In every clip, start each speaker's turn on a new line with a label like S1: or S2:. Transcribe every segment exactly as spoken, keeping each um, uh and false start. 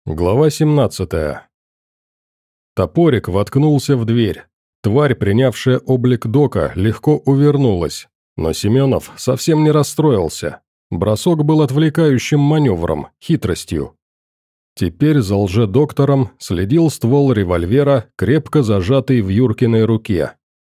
S1: Глава семнадцатая. Топорик воткнулся в дверь. Тварь, принявшая облик Дока, легко увернулась, но Семенов совсем не расстроился. Бросок был отвлекающим маневром, хитростью. Теперь за лже-доктором следил ствол револьвера, крепко зажатый в Юркиной руке.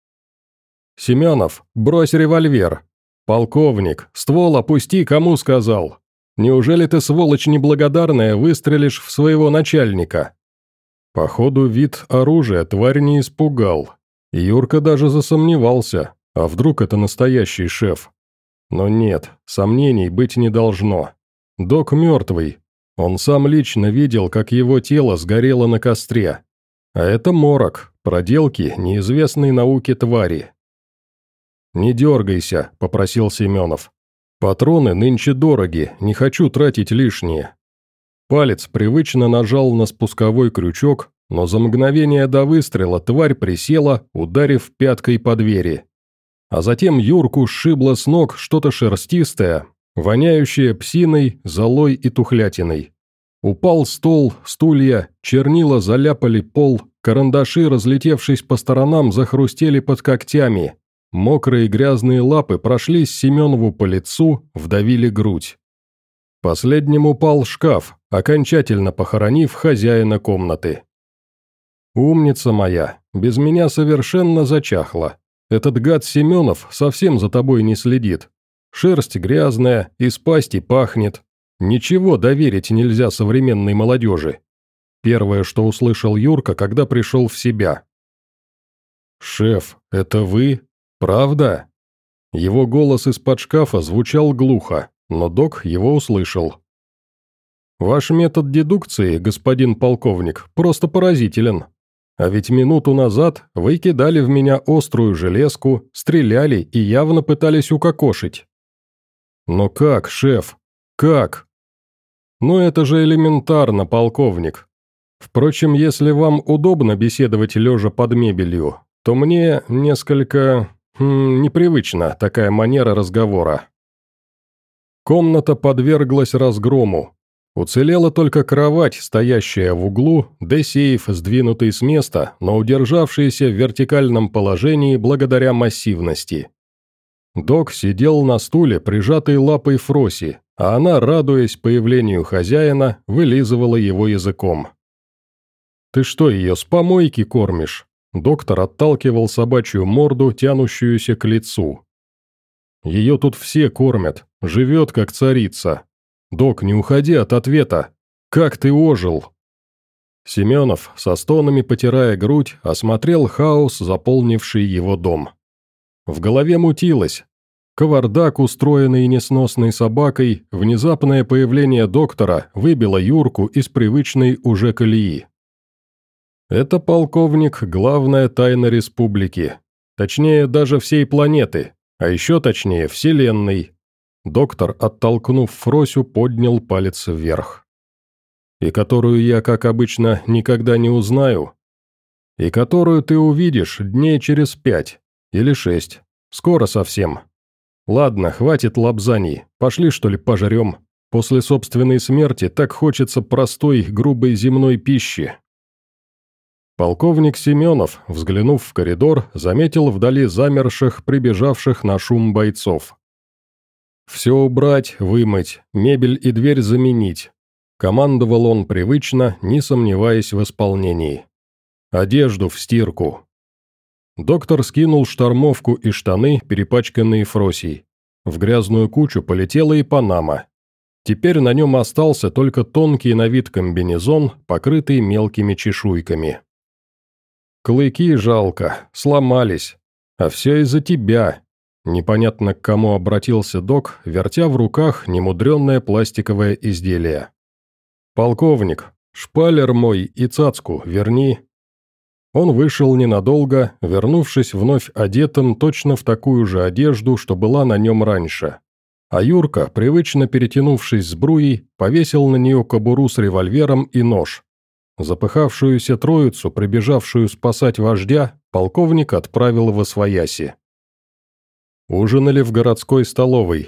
S1: «Семенов, брось револьвер! Полковник, ствол опусти, кому сказал! Неужели ты, сволочь неблагодарная, выстрелишь в своего начальника?» Походу, вид оружия тварь не испугал. Юрка даже засомневался, а вдруг это настоящий шеф. Но нет, сомнений быть не должно. Док мертвый. Он сам лично видел, как его тело сгорело на костре. А это морок, проделки неизвестной науке твари. «Не дергайся», — попросил Семенов. «Патроны нынче дороги, не хочу тратить лишние». Палец привычно нажал на спусковой крючок, но за мгновение до выстрела тварь присела, ударив пяткой по двери. А затем Юрку сшибло с ног что-то шерстистое, воняющее псиной, золой и тухлятиной. Упал стол, стулья, чернила заляпали пол, карандаши, разлетевшись по сторонам, захрустели под когтями. Мокрые грязные лапы прошлись Семенову по лицу, вдавили грудь. Последним упал шкаф, окончательно похоронив хозяина комнаты. «Умница моя, без меня совершенно зачахла. Этот гад Семенов совсем за тобой не следит. Шерсть грязная, из пасти пахнет. Ничего доверить нельзя современной молодежи». Первое, что услышал Юрка, когда пришел в себя. «Шеф, это вы? Правда?» Его голос из-под шкафа звучал глухо, но док его услышал. «Ваш метод дедукции, господин полковник, просто поразителен. А ведь минуту назад вы кидали в меня острую железку, стреляли и явно пытались укокошить». «Но как, шеф? Как?» «Ну это же элементарно, полковник. Впрочем, если вам удобно беседовать лежа под мебелью, то мне несколько... Хм, непривычна такая манера разговора». Комната подверглась разгрому. Уцелела только кровать, стоящая в углу, да сейф, сдвинутый с места, но удержавшийся в вертикальном положении благодаря массивности. Док сидел на стуле, прижатой лапой Фроси, а она, радуясь появлению хозяина, вылизывала его языком. «Ты что, ее с помойки кормишь?» Доктор отталкивал собачью морду, тянущуюся к лицу. «Ее тут все кормят, живет как царица. Док, не уходи от ответа. Как ты ожил?» Семенов, со стонами потирая грудь, осмотрел хаос, заполнивший его дом. В голове мутилось. Кавардак, устроенный несносной собакой, внезапное появление доктора выбило Юрку из привычной уже колеи. Это, полковник, главная тайна республики. Точнее, даже всей планеты, а еще точнее, вселенной. Доктор, оттолкнув Фросю, поднял палец вверх. «И которую я, как обычно, никогда не узнаю. И которую ты увидишь дней через пять или шесть. Скоро совсем. Ладно, хватит лапзаний, пошли, что ли, пожрем. После собственной смерти так хочется простой, грубой земной пищи». Полковник Семенов, взглянув в коридор, заметил вдали замерших, прибежавших на шум бойцов. «Все убрать, вымыть, мебель и дверь заменить», – командовал он привычно, не сомневаясь в исполнении. «Одежду в стирку». Доктор скинул штормовку и штаны, перепачканные Фросей. В грязную кучу полетела и панама. Теперь на нем остался только тонкий на вид комбинезон, покрытый мелкими чешуйками. «Клыки жалко, сломались. А все из-за тебя». Непонятно к кому обратился док, вертя в руках немудренное пластиковое изделие. «Полковник, шпалер мой и цацку верни». Он вышел ненадолго, вернувшись вновь одетым точно в такую же одежду, что была на нем раньше. А Юрка, привычно перетянувшись с бруей, повесил на нее кобуру с револьвером и нож. Запыхавшуюся троицу, прибежавшую спасать вождя, полковник отправил во свояси. Ужинали в городской столовой.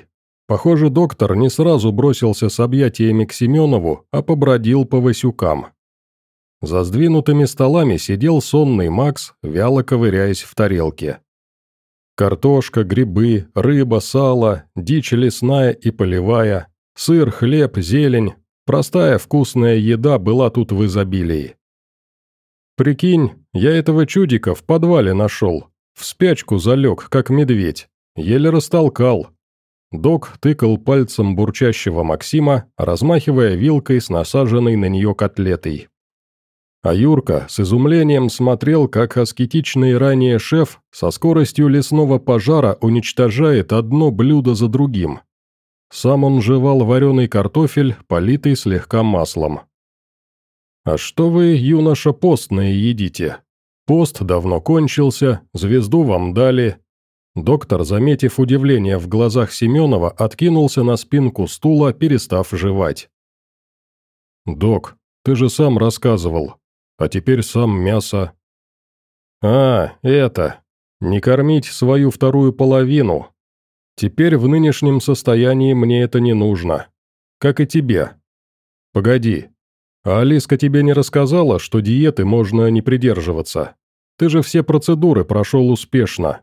S1: Похоже, доктор не сразу бросился с объятиями к Семенову, а побродил по Васюкам. За сдвинутыми столами сидел сонный Макс, вяло ковыряясь в тарелке. Картошка, грибы, рыба, сало, дичь лесная и полевая, сыр, хлеб, зелень. Простая вкусная еда была тут в изобилии. «Прикинь, я этого чудика в подвале нашел. В спячку залег, как медведь. Еле растолкал». Док тыкал пальцем бурчащего Максима, размахивая вилкой с насаженной на нее котлетой. А Юрка с изумлением смотрел, как аскетичный ранее шеф со скоростью лесного пожара уничтожает одно блюдо за другим. Сам он жевал вареный картофель, политый слегка маслом. «А что вы, юноша, постное едите? Пост давно кончился, звезду вам дали». Доктор, заметив удивление в глазах Семенова, откинулся на спинку стула, перестав жевать. «Док, ты же сам рассказывал. А теперь сам мясо». «А, это. Не кормить свою вторую половину. Теперь в нынешнем состоянии мне это не нужно. Как и тебе. Погоди. А Алиска тебе не рассказала, что диеты можно не придерживаться? Ты же все процедуры прошел успешно».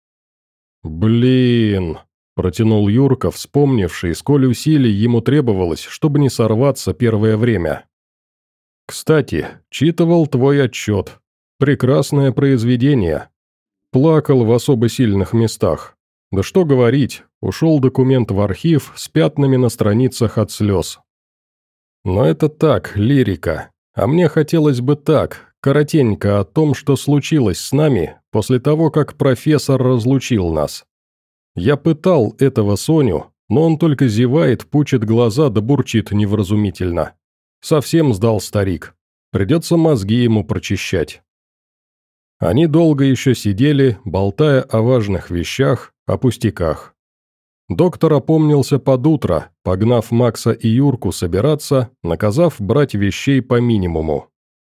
S1: «Блин», – протянул Юрка, вспомнивший, сколь усилий ему требовалось, чтобы не сорваться первое время. «Кстати, читывал твой отчет. Прекрасное произведение. Плакал в особо сильных местах. Да что говорить, ушел документ в архив с пятнами на страницах от слез. Но это так, лирика. А мне хотелось бы так, коротенько о том, что случилось с нами после того, как профессор разлучил нас. Я пытал этого Соню, но он только зевает, пучит глаза да бурчит невразумительно. Совсем сдал старик. Придется мозги ему прочищать». Они долго еще сидели, болтая о важных вещах, о пустяках. Доктор опомнился под утро, погнав Макса и Юрку собираться, наказав брать вещей по минимуму.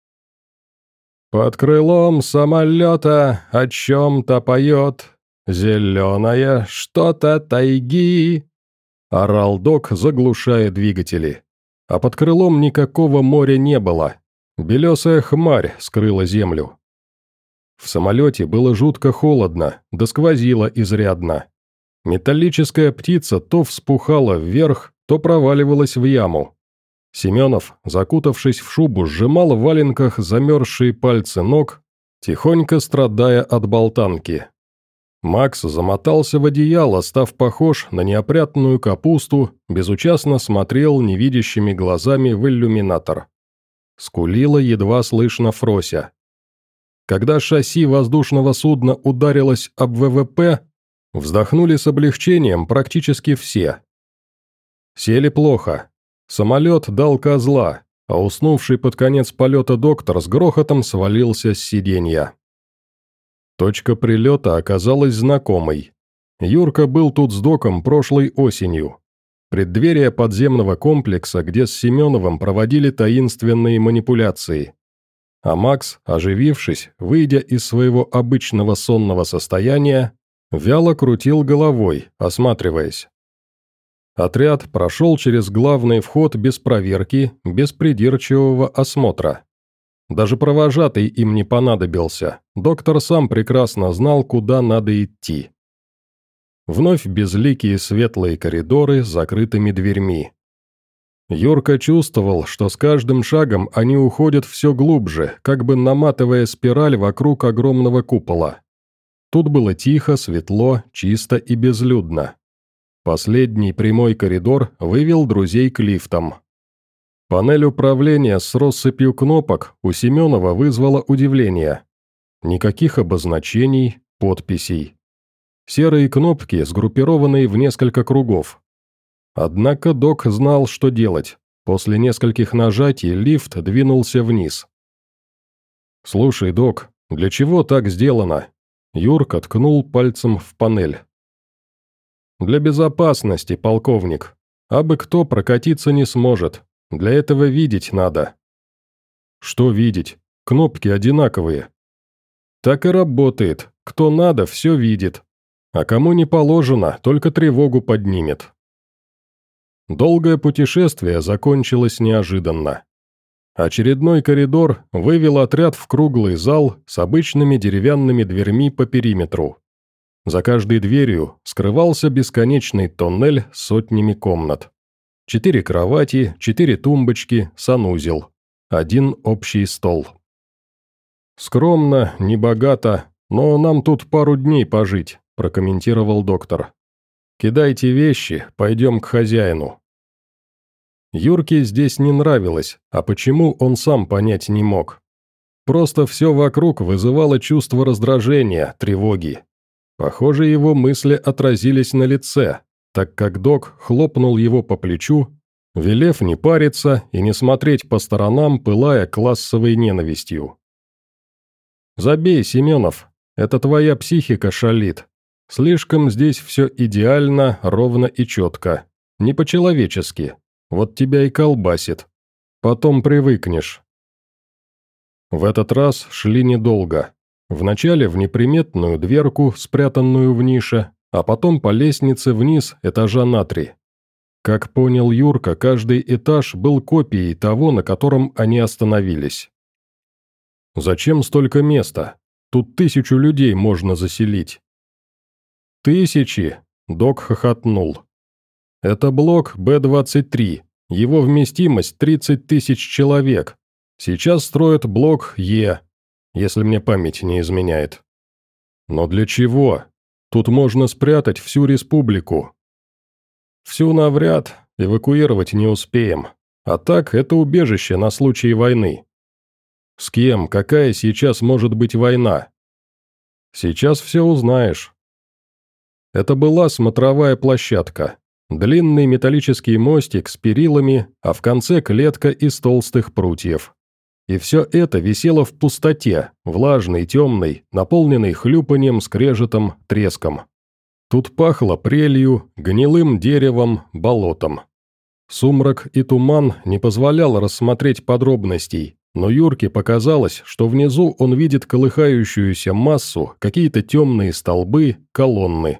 S1: «Под крылом самолета о чем-то поет, зеленое что-то тайги», – орал док, заглушая двигатели. А под крылом никакого моря не было. Белесая хмарь скрыла землю. В самолете было жутко холодно, да сквозило изрядно. Металлическая птица то вспухала вверх, то проваливалась в яму. Семенов, закутавшись в шубу, сжимал в валенках замерзшие пальцы ног, тихонько страдая от болтанки. Макс замотался в одеяло, став похож на неопрятную капусту, безучастно смотрел невидящими глазами в иллюминатор. Скулила едва слышно Фрося. Когда шасси воздушного судна ударилось об ВВП, вздохнули с облегчением практически все. Сели плохо. Самолет дал козла, а уснувший под конец полета доктор с грохотом свалился с сиденья. Точка прилета оказалась знакомой. Юрка был тут с доком прошлой осенью. Преддверие подземного комплекса, где с Семеновым проводили таинственные манипуляции. А Макс, оживившись, выйдя из своего обычного сонного состояния, вяло крутил головой, осматриваясь. Отряд прошел через главный вход без проверки, без придирчивого осмотра. Даже провожатый им не понадобился, доктор сам прекрасно знал, куда надо идти. Вновь безликие светлые коридоры с закрытыми дверьми. Юрка чувствовал, что с каждым шагом они уходят все глубже, как бы наматывая спираль вокруг огромного купола. Тут было тихо, светло, чисто и безлюдно. Последний прямой коридор вывел друзей к лифтам. Панель управления с россыпью кнопок у Семенова вызвала удивление. Никаких обозначений, подписей. Серые кнопки, сгруппированные в несколько кругов. Однако док знал, что делать. После нескольких нажатий лифт двинулся вниз. «Слушай, док, для чего так сделано?» Юрка ткнул пальцем в панель. «Для безопасности, полковник. Абы кто прокатиться не сможет. Для этого видеть надо». «Что видеть? Кнопки одинаковые». «Так и работает. Кто надо, все видит. А кому не положено, только тревогу поднимет. Долгое путешествие закончилось неожиданно. Очередной коридор вывел отряд в круглый зал с обычными деревянными дверьми по периметру. За каждой дверью скрывался бесконечный тоннель с сотнями комнат. Четыре кровати, четыре тумбочки, санузел. Один общий стол. «Скромно, небогато, но нам тут пару дней пожить», – прокомментировал доктор. «Кидайте вещи, пойдем к хозяину». Юрке здесь не нравилось, а почему он сам понять не мог. Просто все вокруг вызывало чувство раздражения, тревоги. Похоже, его мысли отразились на лице, так как док хлопнул его по плечу, велев не париться и не смотреть по сторонам, пылая классовой ненавистью. «Забей, Семенов, это твоя психика шалит. Слишком здесь все идеально, ровно и четко. Не по-человечески. Вот тебя и колбасит. Потом привыкнешь». В этот раз шли недолго. Вначале в неприметную дверку, спрятанную в нише, а потом по лестнице вниз этажа на три. Как понял Юрка, каждый этаж был копией того, на котором они остановились. «Зачем столько места? Тут тысячу людей можно заселить». «Тысячи?» – док хохотнул. «Это блок Б двадцать три, его вместимость тридцать тысяч человек. Сейчас строят блок Е, если мне память не изменяет». «Но для чего? Тут можно спрятать всю республику». «Всю навряд, эвакуировать не успеем. А так, это убежище на случай войны». «С кем? Какая сейчас может быть война?» «Сейчас все узнаешь». Это была смотровая площадка. Длинный металлический мостик с перилами, а в конце клетка из толстых прутьев. И все это висело в пустоте, влажной, темной, наполненной хлюпаньем, скрежетом, треском. Тут пахло прелью, гнилым деревом, болотом. Сумрак и туман не позволял рассмотреть подробностей, но Юрке показалось, что внизу он видит колыхающуюся массу, какие-то темные столбы, колонны.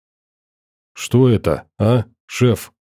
S1: «Что это, а, шеф?»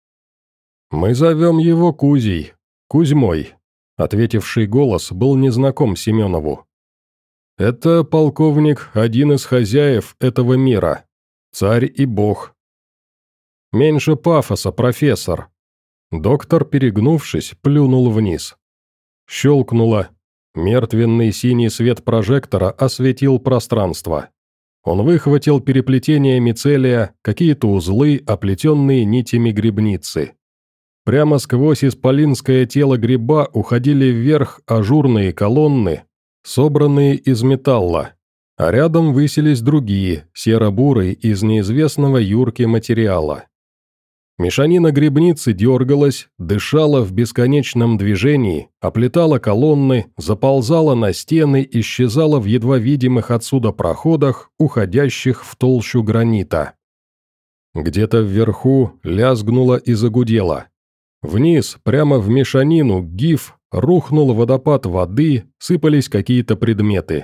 S1: «Мы зовем его Кузей, Кузьмой», — ответивший голос был незнаком Семенову. «Это полковник, один из хозяев этого мира, царь и бог». «Меньше пафоса, профессор». Доктор, перегнувшись, плюнул вниз. Щелкнуло. Мертвенный синий свет прожектора осветил пространство. Он выхватил переплетение мицелия, какие-то узлы, оплетенные нитями грибницы. Прямо сквозь исполинское тело гриба уходили вверх ажурные колонны, собранные из металла, а рядом высились другие, серо-бурые, из неизвестного Юрке материала. Мешанина грибницы дергалась, дышала в бесконечном движении, оплетала колонны, заползала на стены, исчезала в едва видимых отсюда проходах, уходящих в толщу гранита. Где-то вверху лязгнуло и загудело. Вниз, прямо в мешанину, гиф, рухнул водопад воды, сыпались какие-то предметы.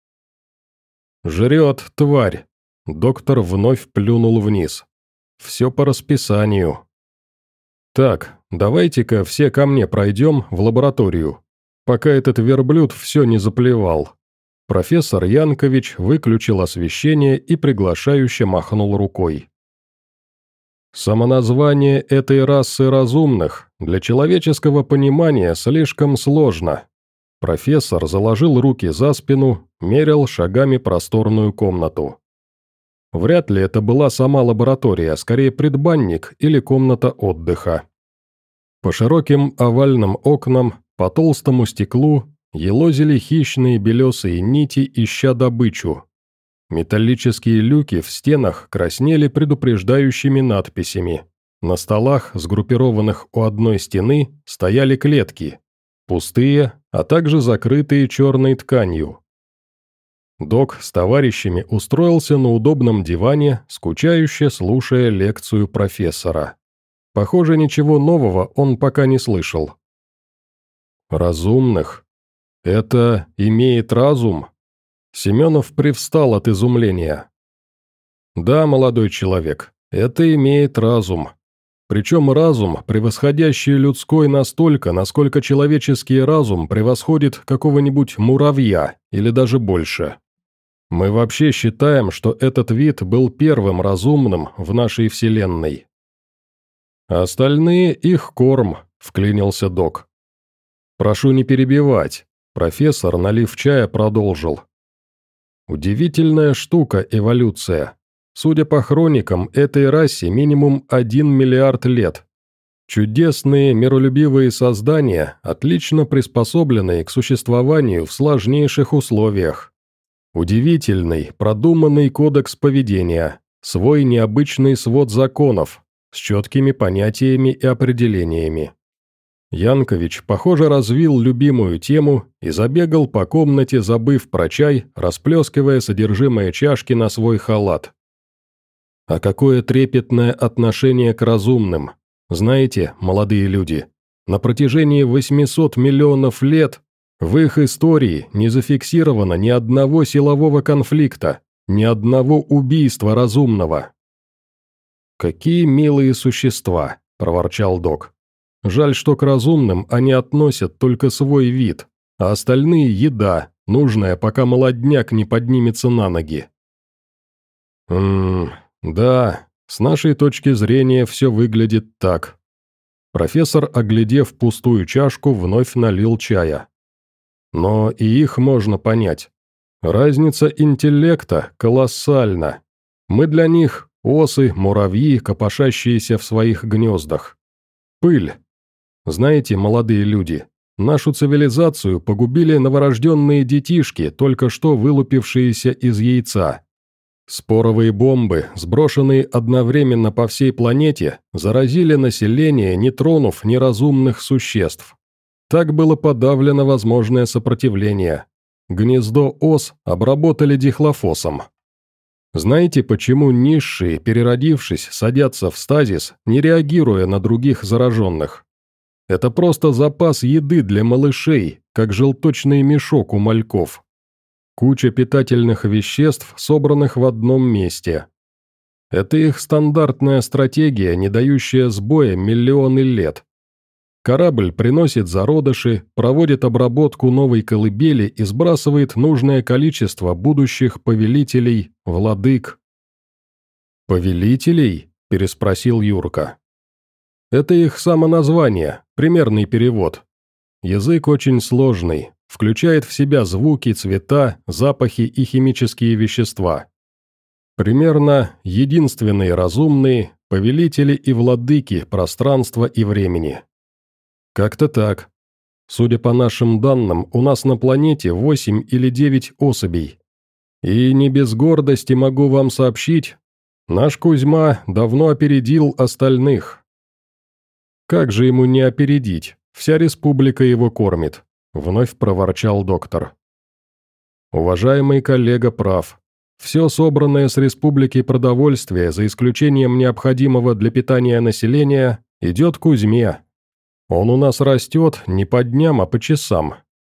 S1: «Жрет, тварь!» Доктор вновь плюнул вниз. «Все по расписанию». «Так, давайте-ка все ко мне пройдем в лабораторию, пока этот верблюд все не заплевал». Профессор Янкович выключил освещение и приглашающе махнул рукой. Самоназвание этой расы разумных для человеческого понимания слишком сложно. Профессор заложил руки за спину, мерил шагами просторную комнату. Вряд ли это была сама лаборатория, а скорее предбанник или комната отдыха. По широким овальным окнам, по толстому стеклу елозили хищные белесые нити, ища добычу. Металлические люки в стенах краснели предупреждающими надписями. На столах, сгруппированных у одной стены, стояли клетки. Пустые, а также закрытые черной тканью. Док с товарищами устроился на удобном диване, скучающе слушая лекцию профессора. Похоже, ничего нового он пока не слышал. «Разумных? Это имеет разум?» Семенов привстал от изумления. «Да, молодой человек, это имеет разум. Причем разум, превосходящий людской настолько, насколько человеческий разум превосходит какого-нибудь муравья или даже больше. Мы вообще считаем, что этот вид был первым разумным в нашей Вселенной. Остальные их корм, вклинился док. Прошу не перебивать. Профессор, налив чая, продолжил. Удивительная штука эволюция. Судя по хроникам, этой расе минимум один миллиард лет. Чудесные, миролюбивые создания, отлично приспособленные к существованию в сложнейших условиях. Удивительный, продуманный кодекс поведения, свой необычный свод законов, с четкими понятиями и определениями. Янкович, похоже, развил любимую тему и забегал по комнате, забыв про чай, расплескивая содержимое чашки на свой халат. А какое трепетное отношение к разумным. Знаете, молодые люди, на протяжении восьмисот миллионов лет в их истории не зафиксировано ни одного силового конфликта, ни одного убийства разумного. «Какие милые существа», – проворчал док. «Жаль, что к разумным они относят только свой вид, а остальные – еда, нужная, пока молодняк не поднимется на ноги». «Ммм, да, с нашей точки зрения все выглядит так». Профессор, оглядев пустую чашку, вновь налил чая. Но и их можно понять. Разница интеллекта колоссальна. Мы для них – осы, муравьи, копошащиеся в своих гнездах. Пыль. Знаете, молодые люди, нашу цивилизацию погубили новорожденные детишки, только что вылупившиеся из яйца. Споровые бомбы, сброшенные одновременно по всей планете, заразили население, не тронув неразумных существ. Так было подавлено возможное сопротивление. Гнездо ос обработали дихлофосом. Знаете, почему низшие, переродившись, садятся в стазис, не реагируя на других зараженных? Это просто запас еды для малышей, как желточный мешок у мальков. Куча питательных веществ, собранных в одном месте. Это их стандартная стратегия, не дающая сбоя миллионы лет. Корабль приносит зародыши, проводит обработку новой колыбели и сбрасывает нужное количество будущих повелителей, владык. «Повелителей?» – переспросил Юрка. «Это их самоназвание, примерный перевод. Язык очень сложный, включает в себя звуки, цвета, запахи и химические вещества. Примерно единственные разумные, повелители и владыки пространства и времени. Как-то так. Судя по нашим данным, у нас на планете восемь или девять особей. И не без гордости могу вам сообщить, наш Кузьма давно опередил остальных. Как же ему не опередить? Вся республика его кормит», — вновь проворчал доктор. «Уважаемый коллега прав. Все собранное с республики продовольствие, за исключением необходимого для питания населения, идет Кузьме. Он у нас растет не по дням, а по часам.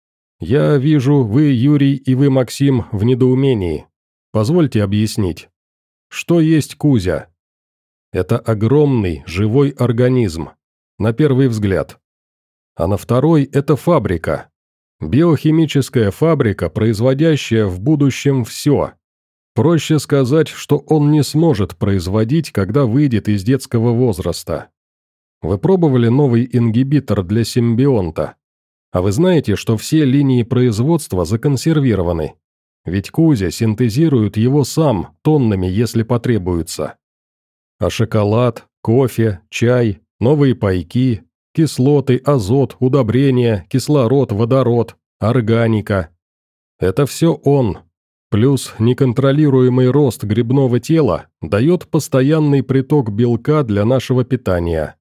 S1: Я вижу, вы, Юрий, и вы, Максим, в недоумении. Позвольте объяснить. Что есть Кузя? Это огромный, живой организм, на первый взгляд. А на второй – это фабрика. Биохимическая фабрика, производящая в будущем все. Проще сказать, что он не сможет производить, когда выйдет из детского возраста. Вы пробовали новый ингибитор для симбионта? А вы знаете, что все линии производства законсервированы? Ведь Кузя синтезирует его сам, тоннами, если потребуется. А шоколад, кофе, чай, новые пайки, кислоты, азот, удобрения, кислород, водород, органика – это все он. Плюс неконтролируемый рост грибного тела дает постоянный приток белка для нашего питания.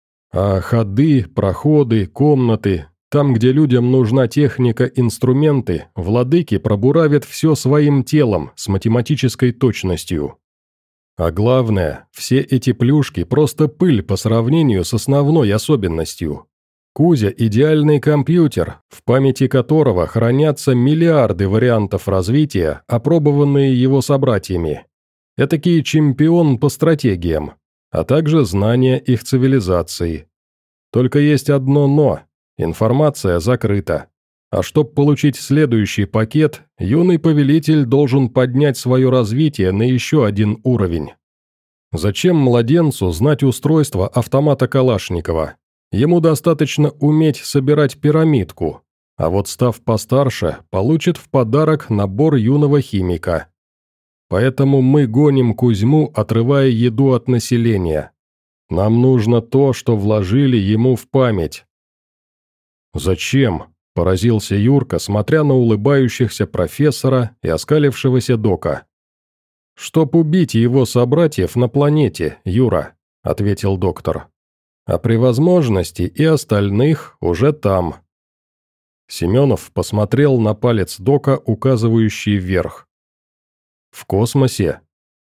S1: А ходы, проходы, комнаты, там, где людям нужна техника, инструменты, владыки пробуравят все своим телом с математической точностью. А главное, все эти плюшки просто пыль по сравнению с основной особенностью. Кузя – идеальный компьютер, в памяти которого хранятся миллиарды вариантов развития, опробованные его собратьями. Этакий чемпион по стратегиям. а также знания их цивилизации. Только есть одно «но» – информация закрыта. А чтобы получить следующий пакет, юный повелитель должен поднять свое развитие на еще один уровень. Зачем младенцу знать устройство автомата Калашникова? Ему достаточно уметь собирать пирамидку, а вот став постарше, получит в подарок набор юного химика. Поэтому мы гоним Кузьму, отрывая еду от населения. Нам нужно то, что вложили ему в память. «Зачем?» – поразился Юрка, смотря на улыбающихся профессора и оскалившегося дока. «Чтоб убить его собратьев на планете, Юра», – ответил доктор. «А при возможности и остальных уже там». Семенов посмотрел на палец дока, указывающий вверх. «В космосе.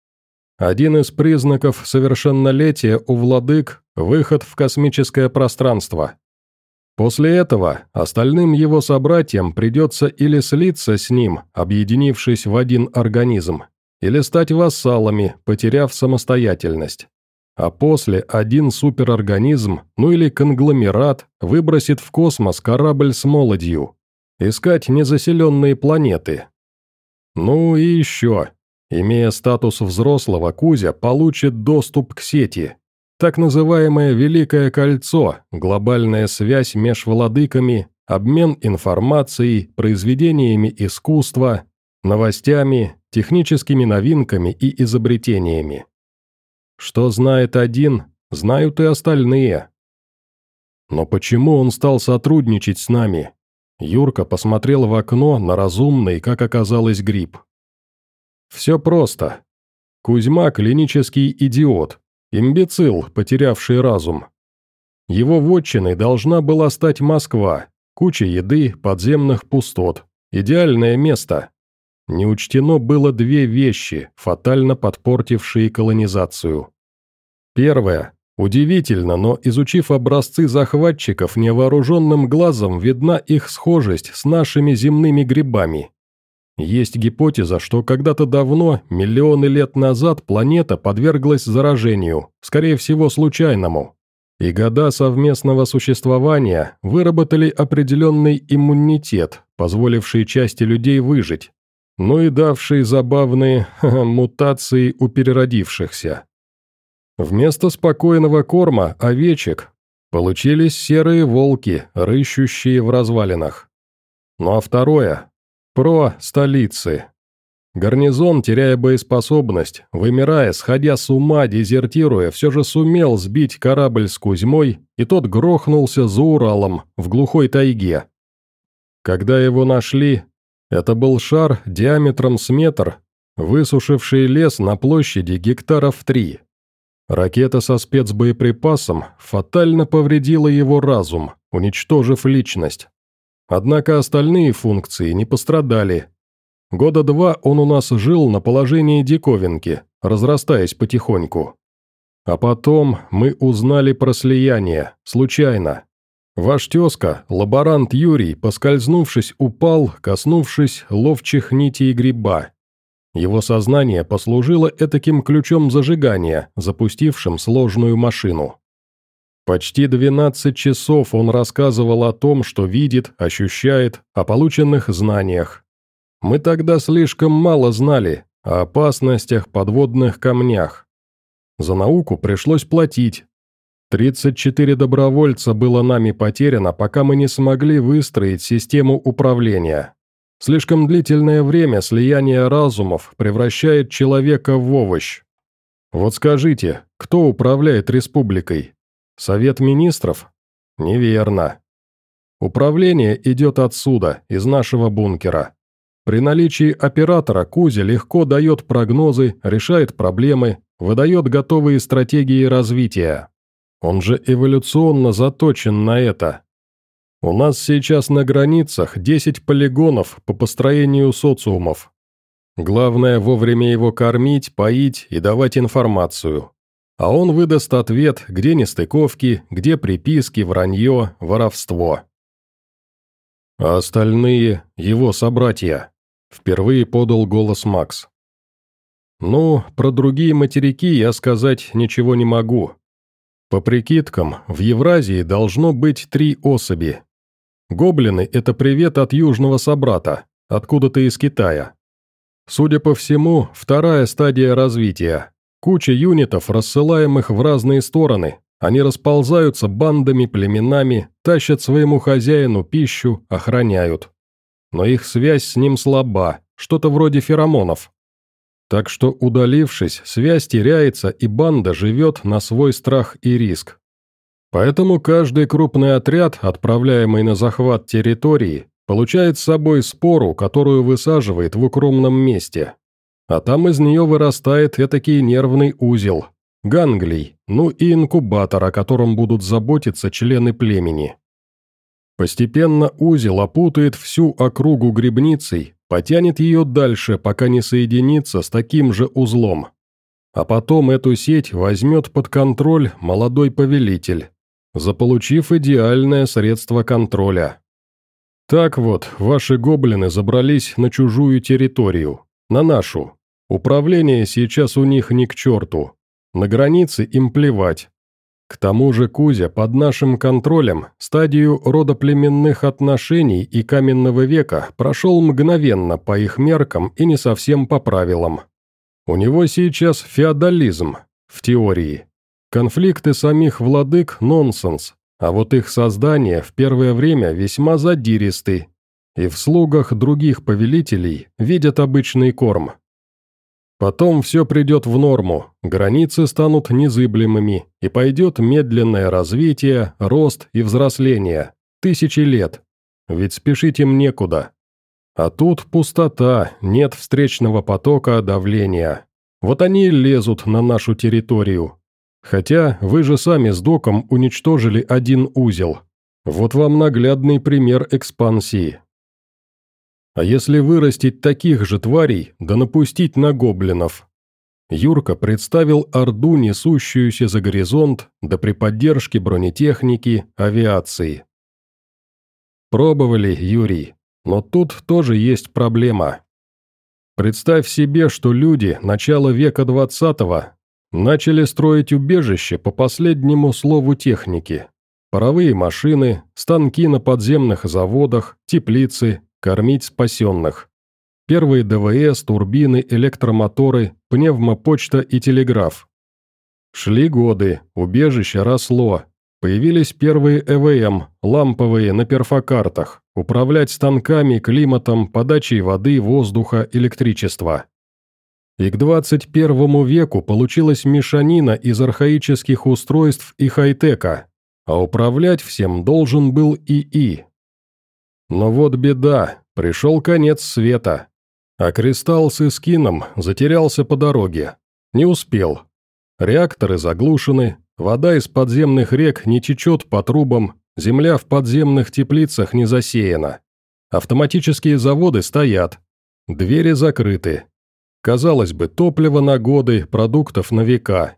S1: Один из признаков совершеннолетия у владык – выход в космическое пространство. После этого остальным его собратьям придется или слиться с ним, объединившись в один организм, или стать вассалами, потеряв самостоятельность. А после один суперорганизм, ну или конгломерат, выбросит в космос корабль с молодью. Искать незаселенные планеты. Ну и еще. Имея статус взрослого, Кузя получит доступ к сети. Так называемое «Великое кольцо», глобальная связь между владыками, обмен информацией, произведениями искусства, новостями, техническими новинками и изобретениями. Что знает один, знают и остальные. Но почему он стал сотрудничать с нами? Юрка посмотрел в окно на разумный, как оказалось, гриб. Все просто. Кузьма – клинический идиот, имбецил, потерявший разум. Его вотчиной должна была стать Москва, куча еды, подземных пустот, идеальное место. Не учтено было две вещи, фатально подпортившие колонизацию. Первое. Удивительно, но изучив образцы захватчиков, невооруженным глазом видна их схожесть с нашими земными грибами. Есть гипотеза, что когда-то давно, миллионы лет назад, планета подверглась заражению, скорее всего случайному. И года совместного существования выработали определенный иммунитет, позволивший части людей выжить, но и давший забавные ха-ха, мутации у переродившихся. Вместо спокойного корма овечек получились серые волки, рыщущие в развалинах. Ну а второе – про столицы. Гарнизон, теряя боеспособность, вымирая, сходя с ума, дезертируя, все же сумел сбить корабль с Кузьмой, и тот грохнулся за Уралом, в глухой тайге. Когда его нашли, это был шар диаметром с метр, высушивший лес на площади гектаров три. Ракета со спецбоеприпасом фатально повредила его разум, уничтожив личность. Однако остальные функции не пострадали. Года два он у нас жил на положении диковинки, разрастаясь потихоньку. А потом мы узнали про слияние, случайно. Ваш тезка, лаборант Юрий, поскользнувшись, упал, коснувшись ловчих нитей гриба. Его сознание послужило этаким ключом зажигания, запустившим сложную машину. Почти двенадцать часов он рассказывал о том, что видит, ощущает, о полученных знаниях. Мы тогда слишком мало знали о опасностях, подводных камнях. За науку пришлось платить. тридцать четыре добровольца было нами потеряно, пока мы не смогли выстроить систему управления. Слишком длительное время слияния разумов превращает человека в овощ. Вот скажите, кто управляет республикой? Совет министров? Неверно. Управление идет отсюда, из нашего бункера. При наличии оператора Кузя легко дает прогнозы, решает проблемы, выдает готовые стратегии развития. Он же эволюционно заточен на это. У нас сейчас на границах десять полигонов по построению социумов. Главное вовремя его кормить, поить и давать информацию. А он выдаст ответ, где нестыковки, где приписки, вранье, воровство. А остальные – его собратья. Впервые подал голос Макс. Ну, про другие материки я сказать ничего не могу. По прикидкам, в Евразии должно быть три особи. Гоблины – это привет от южного собрата, откуда-то из Китая. Судя по всему, вторая стадия развития. Куча юнитов, рассылаемых в разные стороны. Они расползаются бандами, племенами, тащат своему хозяину пищу, охраняют. Но их связь с ним слаба, что-то вроде феромонов. Так что, удалившись, связь теряется, и банда живет на свой страх и риск. Поэтому каждый крупный отряд, отправляемый на захват территории, получает с собой спору, которую высаживает в укромном месте. А там из нее вырастает этакий нервный узел, ганглий, ну и инкубатор, о котором будут заботиться члены племени. Постепенно узел опутает всю округу грибницей, потянет ее дальше, пока не соединится с таким же узлом. А потом эту сеть возьмет под контроль молодой повелитель, заполучив идеальное средство контроля. Так вот, ваши гоблины забрались на чужую территорию, на нашу. Управление сейчас у них ни к черту. На границе им плевать. К тому же Кузя под нашим контролем стадию родоплеменных отношений и каменного века прошел мгновенно по их меркам и не совсем по правилам. У него сейчас феодализм, в теории. Конфликты самих владык – нонсенс, а вот их создание в первое время весьма задиристы, и в слугах других повелителей видят обычный корм. Потом все придет в норму, границы станут незыблемыми, и пойдет медленное развитие, рост и взросление. Тысячи лет. Ведь спешить им некуда. А тут пустота, нет встречного потока давления. Вот они и лезут на нашу территорию. Хотя вы же сами с доком уничтожили один узел. Вот вам наглядный пример экспансии. А если вырастить таких же тварей, да напустить на гоблинов? Юрка представил орду, несущуюся за горизонт, да при поддержке бронетехники, авиации. Пробовали, Юрий, но тут тоже есть проблема. Представь себе, что люди начала века двадцатого начали строить убежище по последнему слову техники. Паровые машины, станки на подземных заводах, теплицы, кормить спасенных. Первые ДВС, турбины, электромоторы, пневмопочта и телеграф. Шли годы, убежище росло. Появились первые ЭВМ, ламповые на перфокартах, управлять станками, климатом, подачей воды, воздуха, электричества. И к двадцать первому веку получилась мешанина из архаических устройств и хай-тека, а управлять всем должен был ИИ. Но вот беда, пришел конец света. А кристалл с Искином затерялся по дороге. Не успел. Реакторы заглушены, вода из подземных рек не течет по трубам, земля в подземных теплицах не засеяна. Автоматические заводы стоят. Двери закрыты. Казалось бы, топливо на годы, продуктов на века.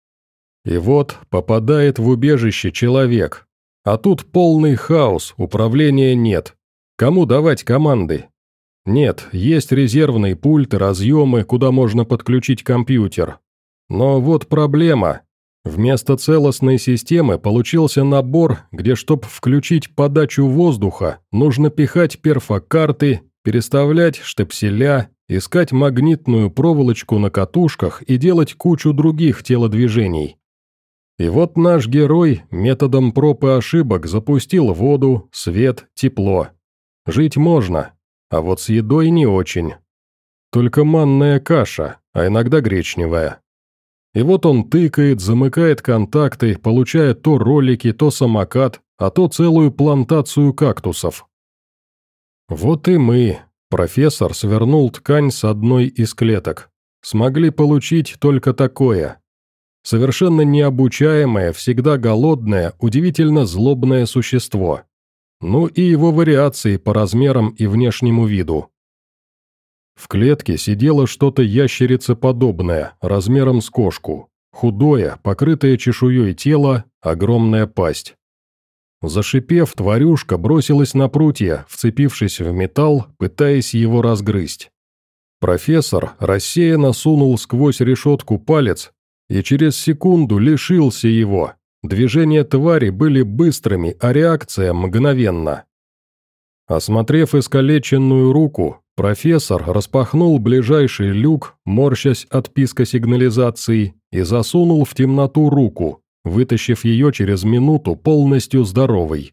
S1: И вот попадает в убежище человек. А тут полный хаос, управления нет. Кому давать команды? Нет, есть резервные пульты, разъемы, куда можно подключить компьютер. Но вот проблема. Вместо целостной системы получился набор, где, чтобы включить подачу воздуха, нужно пихать перфокарты, переставлять штепселя, искать магнитную проволочку на катушках и делать кучу других телодвижений. И вот наш герой методом проб и ошибок запустил воду, свет, тепло. Жить можно, а вот с едой не очень. Только манная каша, а иногда гречневая. И вот он тыкает, замыкает контакты, получая то ролики, то самокат, а то целую плантацию кактусов. Вот и мы, профессор свернул ткань с одной из клеток, смогли получить только такое. Совершенно необучаемое, всегда голодное, удивительно злобное существо. Ну и его вариации по размерам и внешнему виду. В клетке сидело что-то ящерицеподобное, размером с кошку. Худое, покрытое чешуей тело, огромная пасть. Зашипев, тварюшка бросилась на прутья, вцепившись в металл, пытаясь его разгрызть. Профессор рассеянно сунул сквозь решетку палец и через секунду лишился его. Движения твари были быстрыми, а реакция мгновенна. Осмотрев искалеченную руку, профессор распахнул ближайший люк, морщась от писка сигнализации, и засунул в темноту руку, вытащив ее через минуту полностью здоровой.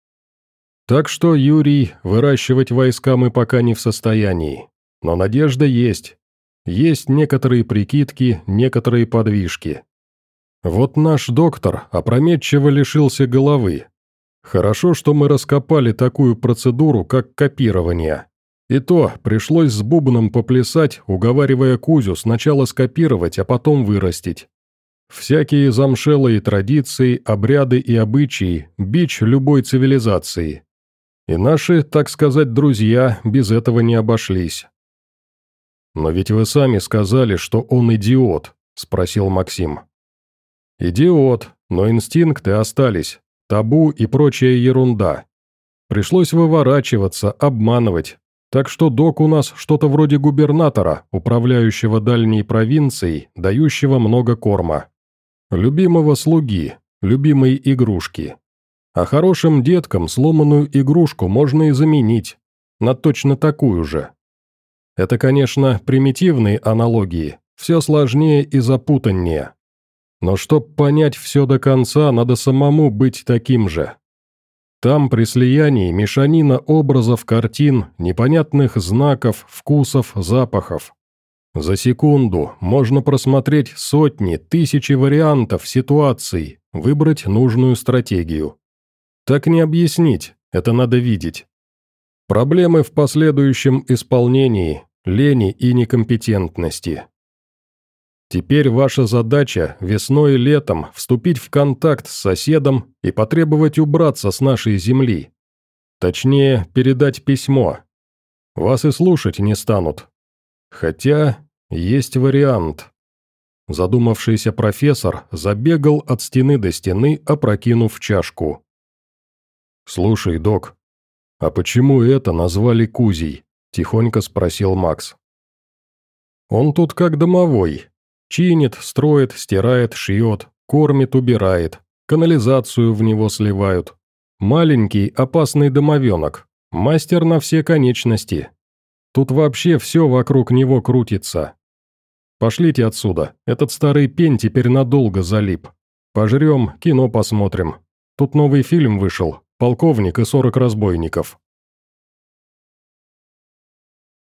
S1: Так что, Юрий, выращивать войска мы пока не в состоянии. Но надежда есть. Есть некоторые прикидки, некоторые подвижки. Вот наш доктор опрометчиво лишился головы. Хорошо, что мы раскопали такую процедуру, как копирование. И то пришлось с бубном поплясать, уговаривая Кузю сначала скопировать, а потом вырастить. Всякие замшелые традиции, обряды и обычаи – бич любой цивилизации. И наши, так сказать, друзья без этого не обошлись. «Но ведь вы сами сказали, что он идиот», – спросил Максим. «Идиот, но инстинкты остались, табу и прочая ерунда. Пришлось выворачиваться, обманывать. Так что док у нас что-то вроде губернатора, управляющего дальней провинцией, дающего много корма. Любимого слуги, любимой игрушки. А хорошим деткам сломанную игрушку можно и заменить, на точно такую же. Это, конечно, примитивные аналогии, все сложнее и запутаннее. Но чтоб понять все до конца, надо самому быть таким же. Там при слиянии мешанина образов, картин, непонятных знаков, вкусов, запахов. За секунду можно просмотреть сотни, тысячи вариантов, ситуаций, выбрать нужную стратегию. Так не объяснить, это надо видеть. Проблемы в последующем исполнении, лени и некомпетентности. Теперь ваша задача весной и летом вступить в контакт с соседом и потребовать убраться с нашей земли. Точнее, передать письмо. Вас и слушать не станут. Хотя есть вариант. Задумавшийся профессор забегал от стены до стены, опрокинув чашку. «Слушай, док, а почему это назвали Кузей?» – тихонько спросил Макс. «Он тут как домовой. Чинит, строит, стирает, шьет, кормит, убирает, канализацию в него сливают. Маленький, опасный домовенок, мастер на все конечности. Тут вообще все вокруг него крутится. Пошлите отсюда, этот старый пень теперь надолго залип. Пожрем, кино посмотрим. Тут новый фильм вышел, «Полковник и сорок разбойников».